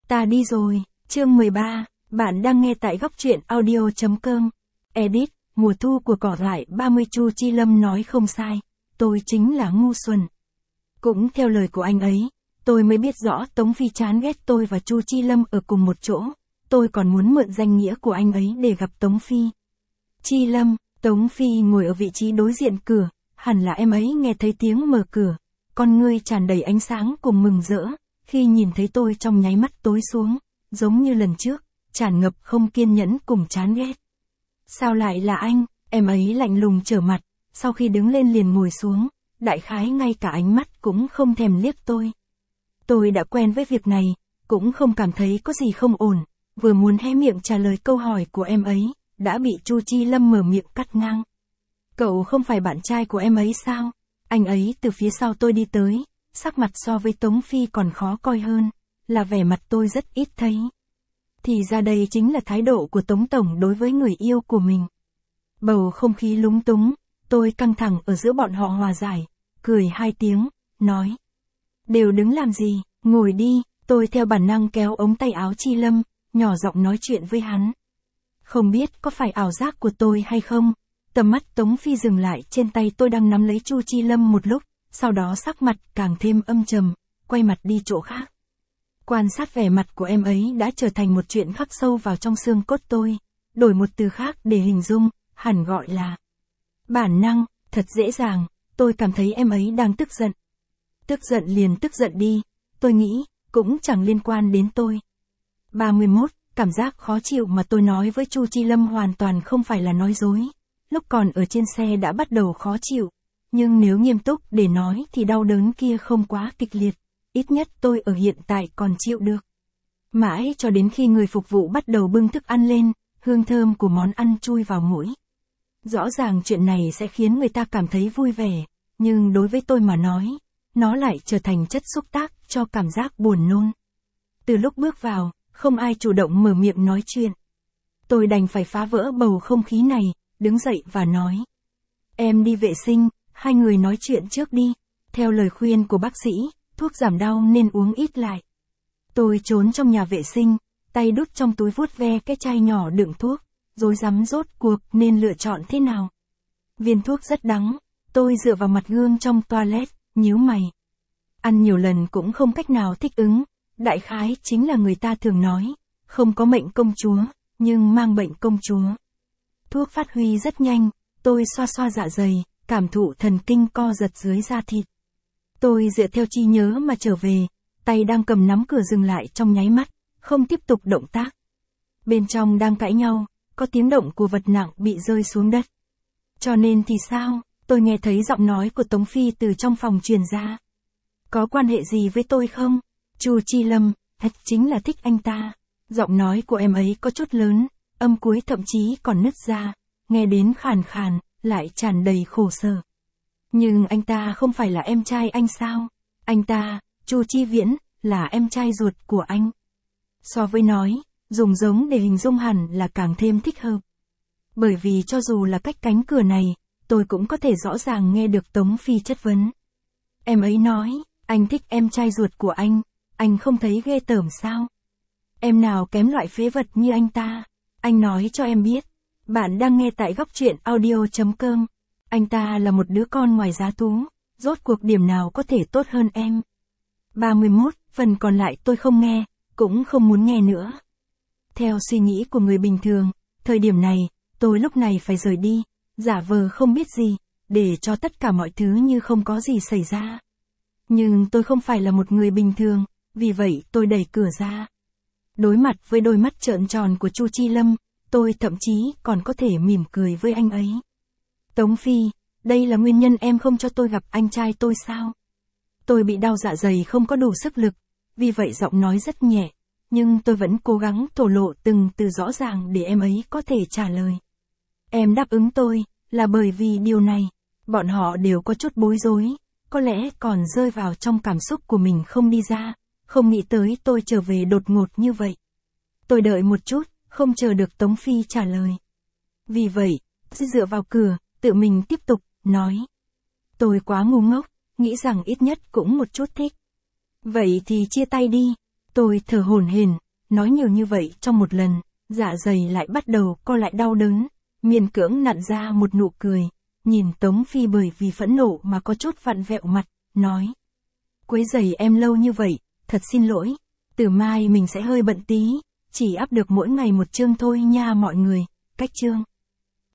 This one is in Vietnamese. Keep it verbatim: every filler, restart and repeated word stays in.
Ta đi rồi, chương mười ba, bạn đang nghe tại góc truyện audio chấm com. Edit, mùa thu của cỏ dại ba mươi. Chu Chi Lâm nói không sai, tôi chính là ngu xuẩn. Cũng theo lời của anh ấy, tôi mới biết rõ Tống Phi chán ghét tôi và Chu Chi Lâm ở cùng một chỗ, tôi còn muốn mượn danh nghĩa của anh ấy để gặp Tống Phi. Chi Lâm, Tống Phi ngồi ở vị trí đối diện cửa, hẳn là em ấy nghe thấy tiếng mở cửa, con ngươi tràn đầy ánh sáng cùng mừng rỡ, khi nhìn thấy tôi trong nháy mắt tối xuống, giống như lần trước, tràn ngập không kiên nhẫn cùng chán ghét. Sao lại là anh? Em ấy lạnh lùng trở mặt, sau khi đứng lên liền ngồi xuống, đại khái ngay cả ánh mắt cũng không thèm liếc tôi. Tôi đã quen với việc này, cũng không cảm thấy có gì không ổn, vừa muốn hé miệng trả lời câu hỏi của em ấy, đã bị Chu Chi Lâm mở miệng cắt ngang. Cậu không phải bạn trai của em ấy sao? Anh ấy từ phía sau tôi đi tới, sắc mặt so với Tống Phi còn khó coi hơn, là vẻ mặt tôi rất ít thấy. Thì ra đây chính là thái độ của Tống Tổng đối với người yêu của mình. Bầu không khí lúng túng, tôi căng thẳng ở giữa bọn họ hòa giải, cười hai tiếng, nói. Đều đứng làm gì, ngồi đi, tôi theo bản năng kéo ống tay áo Chi Lâm, nhỏ giọng nói chuyện với hắn. Không biết có phải ảo giác của tôi hay không, tầm mắt Tống Phi dừng lại trên tay tôi đang nắm lấy Chu Chi Lâm một lúc, sau đó sắc mặt càng thêm âm trầm, quay mặt đi chỗ khác. Quan sát vẻ mặt của em ấy đã trở thành một chuyện khắc sâu vào trong xương cốt tôi, đổi một từ khác để hình dung, hẳn gọi là bản năng, thật dễ dàng, tôi cảm thấy em ấy đang tức giận. Tức giận liền tức giận đi, tôi nghĩ, cũng chẳng liên quan đến tôi. ba mươi mốt, cảm giác khó chịu mà tôi nói với Chu Chi Lâm hoàn toàn không phải là nói dối. Lúc còn ở trên xe đã bắt đầu khó chịu, nhưng nếu nghiêm túc để nói thì đau đớn kia không quá kịch liệt, ít nhất tôi ở hiện tại còn chịu được. Mãi cho đến khi người phục vụ bắt đầu bưng thức ăn lên, hương thơm của món ăn chui vào mũi. Rõ ràng chuyện này sẽ khiến người ta cảm thấy vui vẻ, nhưng đối với tôi mà nói, nó lại trở thành chất xúc tác cho cảm giác buồn nôn. Từ lúc bước vào, không ai chủ động mở miệng nói chuyện. Tôi đành phải phá vỡ bầu không khí này, đứng dậy và nói. Em đi vệ sinh, hai người nói chuyện trước đi. Theo lời khuyên của bác sĩ, thuốc giảm đau nên uống ít lại. Tôi trốn trong nhà vệ sinh, tay đút trong túi vuốt ve cái chai nhỏ đựng thuốc, rối rắm rốt cuộc nên lựa chọn thế nào. Viên thuốc rất đắng, tôi dựa vào mặt gương trong toilet, nhíu mày. Ăn nhiều lần cũng không cách nào thích ứng, đại khái chính là người ta thường nói, không có mệnh công chúa, nhưng mang bệnh công chúa. Thuốc phát huy rất nhanh, tôi xoa xoa dạ dày, cảm thụ thần kinh co giật dưới da thịt. Tôi dựa theo trí nhớ mà trở về, tay đang cầm nắm cửa dừng lại trong nháy mắt, không tiếp tục động tác. Bên trong đang cãi nhau, có tiếng động của vật nặng bị rơi xuống đất. Cho nên thì sao, tôi nghe thấy giọng nói của Tống Phi từ trong phòng truyền ra. Có quan hệ gì với tôi không? Chu Chi Lâm, thật chính là thích anh ta. Giọng nói của em ấy có chút lớn, âm cuối thậm chí còn nứt ra, nghe đến khàn khàn, lại tràn đầy khổ sở. Nhưng anh ta không phải là em trai anh sao? Anh ta, Chu Chi Viễn, là em trai ruột của anh. So với nói, dùng giống để hình dung hẳn là càng thêm thích hợp. Bởi vì cho dù là cách cánh cửa này, tôi cũng có thể rõ ràng nghe được Tống Phi chất vấn. Em ấy nói, anh thích em trai ruột của anh, anh không thấy ghê tởm sao? Em nào kém loại phế vật như anh ta? Anh nói cho em biết. Bạn đang nghe tại góc truyện audio chấm com. Anh ta là một đứa con ngoài giá thú, rốt cuộc điểm nào có thể tốt hơn em? ba mươi mốt, phần còn lại tôi không nghe, cũng không muốn nghe nữa. Theo suy nghĩ của người bình thường, thời điểm này, tôi lúc này phải rời đi, giả vờ không biết gì, để cho tất cả mọi thứ như không có gì xảy ra. Nhưng tôi không phải là một người bình thường, vì vậy tôi đẩy cửa ra. Đối mặt với đôi mắt trợn tròn của Chu Chi Lâm, tôi thậm chí còn có thể mỉm cười với anh ấy. Tống Phi, đây là nguyên nhân em không cho tôi gặp anh trai tôi sao? Tôi bị đau dạ dày không có đủ sức lực, vì vậy giọng nói rất nhẹ, nhưng tôi vẫn cố gắng thổ lộ từng từ rõ ràng để em ấy có thể trả lời. Em đáp ứng tôi, là bởi vì điều này, bọn họ đều có chút bối rối, có lẽ còn rơi vào trong cảm xúc của mình không đi ra, không nghĩ tới tôi trở về đột ngột như vậy. Tôi đợi một chút, không chờ được Tống Phi trả lời. Vì vậy, dựa vào cửa, tự mình tiếp tục, nói. Tôi quá ngu ngốc, nghĩ rằng ít nhất cũng một chút thích. Vậy thì chia tay đi. Tôi thở hổn hển, nói nhiều như vậy trong một lần, dạ dày lại bắt đầu co lại đau đớn, miễn cưỡng nặn ra một nụ cười, nhìn Tống Phi bởi vì phẫn nộ mà có chút vặn vẹo mặt, nói. Quấy rầy em lâu như vậy, thật xin lỗi, từ mai mình sẽ hơi bận tí, chỉ up được mỗi ngày một chương thôi nha mọi người, cách chương.